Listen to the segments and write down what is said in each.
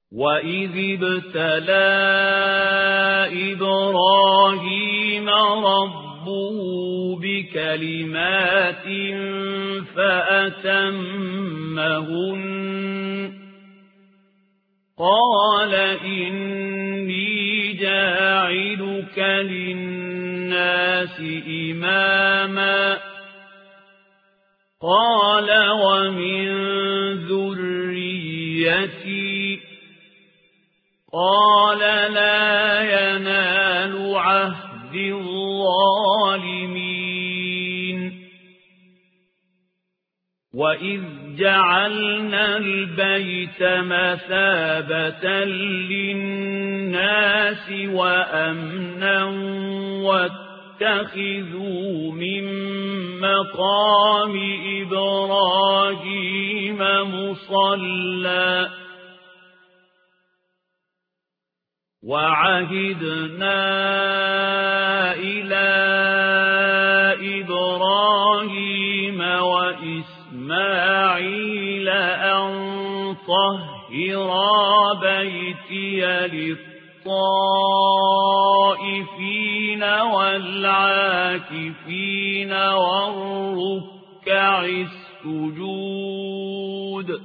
وَإِذِ ابْتَلَى إِبْرَاهِيمَ رَبُّهُ بِكَلِمَاتٍ فَأَتَمَّهُنَّ قَالَ إِنِّي جَاعِلُكَ لِلنَّاسِ إِمَامًا قَالَ وَمِن ذُرِّيَّتِي قَالَ لَا يَنَالُ عَهْدِ الظَّالِمِينَ وَإِذْ جَعَلْنَا الْبَيْتَ مَثَابَةً لِلنَّاسِ وَأَمْنًا وَاتَّخِذُوا مِن مَّقَامِ إِبْرَاهِيمَ مُصَلًّى وَعَهِدْنَا إِلَى إِبْرَاهِيمَ وَإِسْمَاعِيلَ أَن طَهِّرَا بَيْتِيَ لِلطَّائِفِينَ وَالْعَاكِفِينَ وَالرُّكَّعِ السُّجُودِ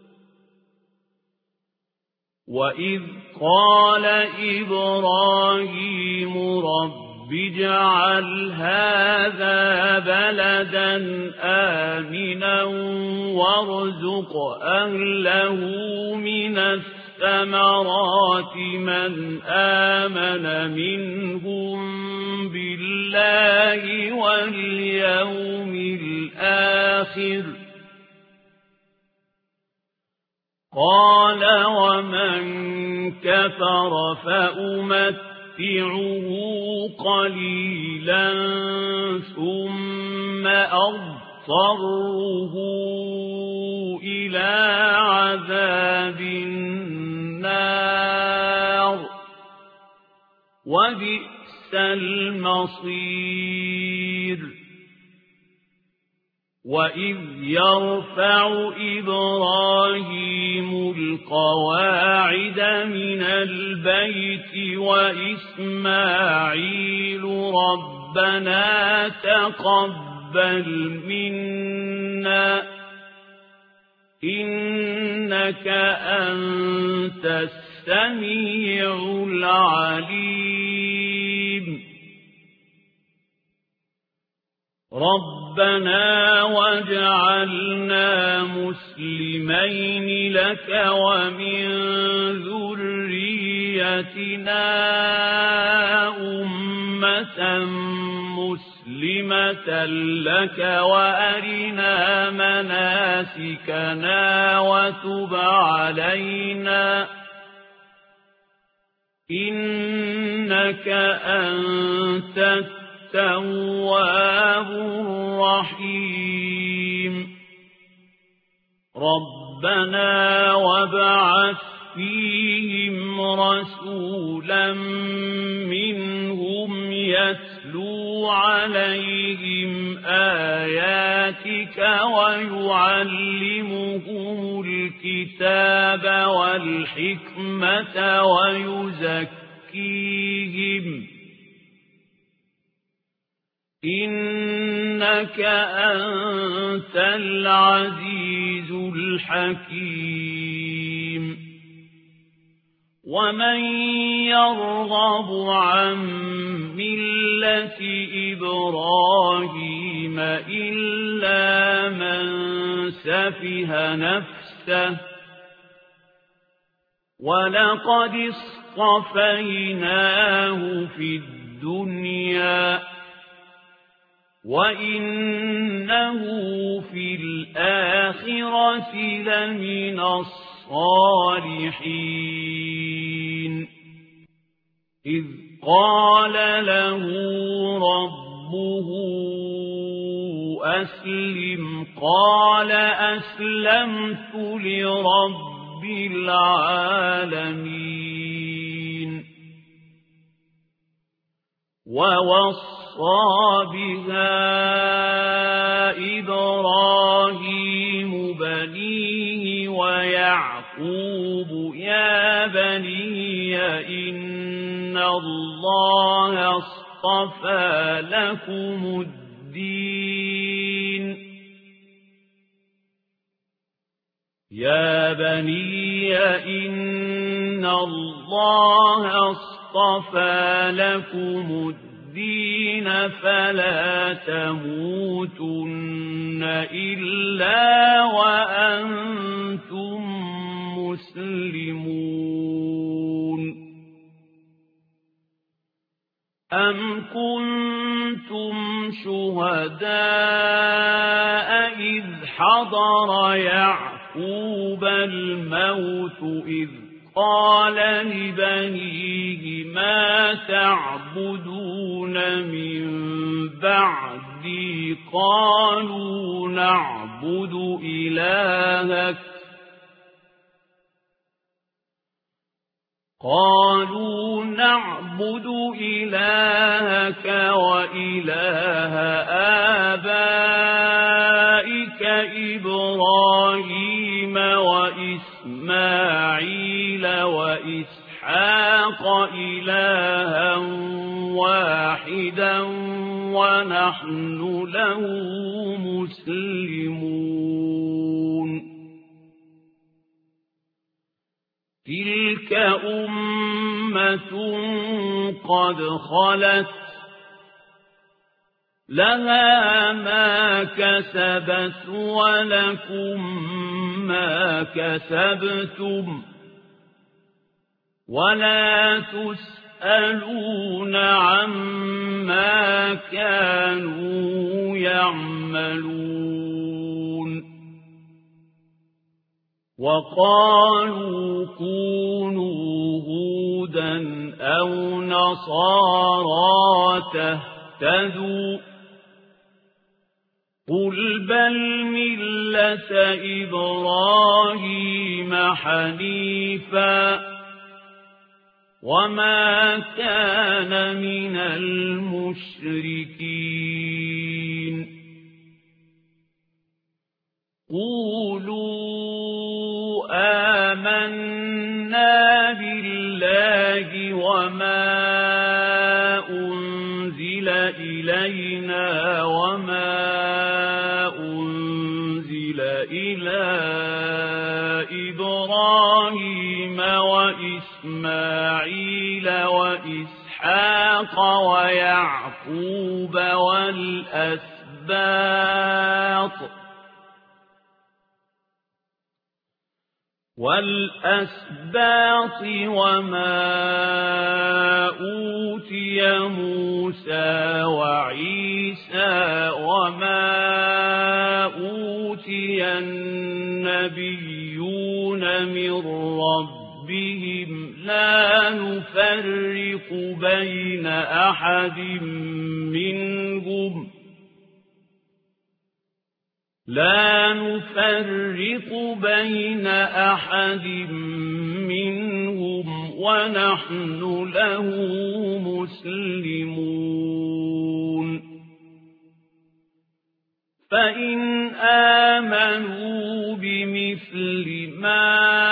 وَإِذْ قَالَ إِبْرَاهِيمُ رَبِّ اجْعَلْ هَذَا بَلَدًا آمِنًا وَارْزُقْ أَهْلَهُ مِنَ الثَّمَرَاتِ مَنْ آمَنَ مِنْهُم بِاللَّهِ وَالْيَوْمِ الْآخِرِ قَالَ وَمَن كَفَرَ فَأُمَتِّعُهُ قَلِيلًا ثُمَّ أَضْطَرُّهُ إِلَى عَذَابِ النَّارِ وَبِئْسَ الْمَصِيرُ وَإِذْ يَرْفَعُ إِبْرَاهِيمُ الْقَوَاعِدَ مِنَ الْبَيْتِ وَإِسْمَاعِيلُ رَبَّنَا تَقَبَّلْ مِنَّا إِنَّكَ أَنْتَ السَّمِيعُ الْعَلِيمُ رَبَّنَا وَاجْعَلْنَا مُسْلِمَيْنِ لَكَ وَمِن ذُرِّيَّتِنَا أُمَّةً مُسْلِمَةً لَكَ وَأَرِنَا مَنَاسِكَنَا وَتُبْ عَلَيْنَا إِنَّكَ أَنتَ التَّوَّابُ الرَّحِيمُ رَبَّنَا وَابْعَثْ فِيهِمْ رَسُولًا مِّنْهُمْ يَتْلُو عَلَيْهِمْ آيَاتِكَ وَيُعَلِّمُهُمُ الْكِتَابَ وَالْحِكْمَةَ وَيُزَكِّيهِمْ إِنَّكَ أَنْتَ الْعَزِيزُ الْحَكِيمُ وَمَنْ يَرْغَبُ عَنْ مِلَّةِ إِبْرَاهِيمَ إِلَّا مَنْ سَفِهَ نَفْسَهُ وَلَقَدِ اصْطَفَيْنَاهُ فِي الدُّنْيَا وَإِنَّهُ فِي الْآخِرَةِ لَمِنَ الصَّالِحِينَ إِذْ قَالَ لَهُ رَبُّهُ أَسْلِمْ قَالَ أَسْلَمْتُ لِرَبِّ الْعَالَمِينَ وَوَصَّى وَوَصَّى بِهَا إِبْرَاهِيمُ بَنِيهِ وَيَعْقُوبُ يَا بَنِيَّ إِنَّ اللَّهَ اصْطَفَى لَكُمُ الدِّينَ يَا بَنِيَّ إِنَّ اللَّهَ اصْطَفَى لَكُمُ الدِّينَ فَلَا تَمُوتُنَّ إِلَّا وَأَنْتُمْ مسلمون. أَمْ كُنتُمْ شُهَدَاءَ إِذْ حَضَرَ يَعْقُوبَ الْمَوْتُ إِذْ قَالَ لِبَنِيهِ مَا تَعْبُدُونَ مِن بَعْدِي قَالُوا نَعْبُدُ إِلَٰهَكَ وَإِلَٰهَ آبَائِكَ إِبْرَاهِيمَ وَإِسْمَاعِيلَ وَإِسْحَاقَ إِلَٰهًا وَاحِدًا وَنَحْنُ لَهُ مُسْلِمُونَ. تِلْكَ أُمَّةٌ قَدْ خَلَتْ لَهَا مَا كَسَبَتْ وَلَكُمْ مَا كَسَبْتُمْ وَلَا تُسْأَلُونَ عَمَّا كَانُوا يَعْمَلُونَ. وَقَالُوا كُونُوا هُودًا أَوْ نَصَارَىٰ تَهْتَدُوا قُلْ بَلْ مِلَّةَ إِبْرَاهِيمَ حَنِيفًا وَمَا كَانَ مِنَ الْمُشْرِكِينَ. قُولُوا آمَنَّا بِاللَّهِ وَمَا أُنزِلَ إِلَيْنَا وَمَا أُنزِلَ إِلَى إِبْرَاهِيمَ وَإِسْمَاعِيلَ وَإِسْحَاقَ وَيَعْقُوبَ وَالْأَسْبَاطِ وَمَا أُوتِيَ مُوسَى وَعِيسَى وَمَا أُوتِيَ النَّبِيُّونَ مِن رَّبِّهِمْ لَا نُفَرِّقُ بَيْنَ أَحَدٍ مِّنْهُمْ وَنَحْنُ لَهُ مُسْلِمُونَ. فَإِنْ آمَنُوا بِمِثْلِ مَا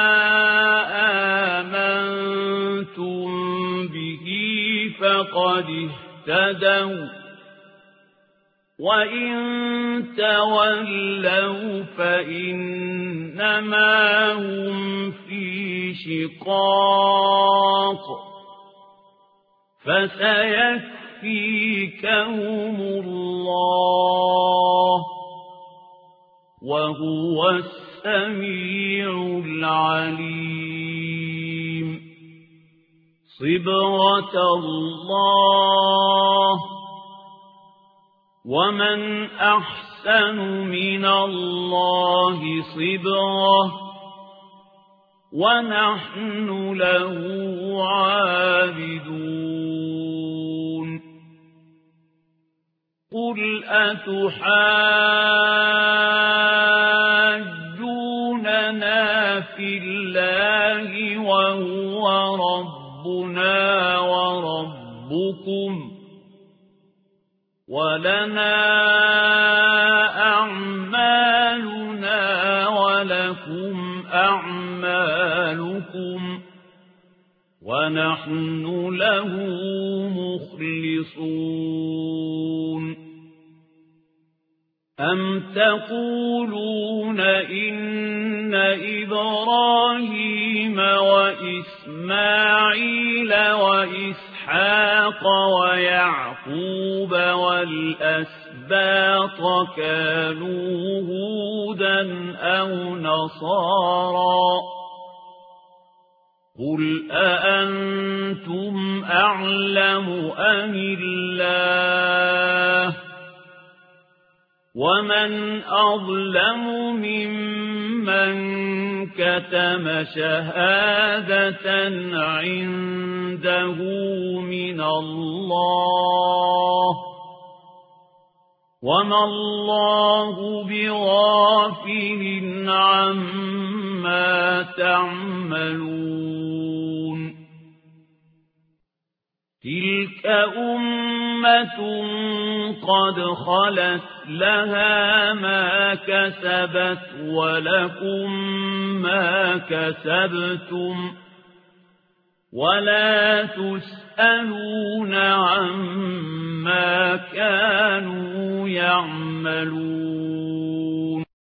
آمَنتُم بِهِ فَقَدِ اهْتَدَوْا وَإِن تَوَلَّوْا فَإِنَّمَا هُمْ فِي شِقَاقٍ فَسَيَكْفِيكَهُمُ اللَّهُ وَهُوَ السَّمِيعُ الْعَلِيمُ. صِبْغَةَ اللَّهِ وَمَنْ أَحْسَنُ مِنَ اللَّهِ صِبْغَةً وَنَحْنُ لَهُ عَابِدُونَ. قُلْ أَتُحَاجُّونَنَا فِي اللَّهِ وَهُوَ رَبُّنَا وَرَبُّكُمْ ولنا أعمالنا ولكم أعمالكم ونحن له مخلصون أم تقولون إن إبراهيم وإسماعيل وإسحاق ويعقوب والأسباط كانوا هودا أو نصارى قل أأنتم أعلم أم الله ومن أظلم ممن كتم شهادة عنده من الله وما الله بغافل عما تعملون تلك أمة قد خلت لها ما كسبت ولكم ما كسبتم ولا تسألون عما كانوا يعملون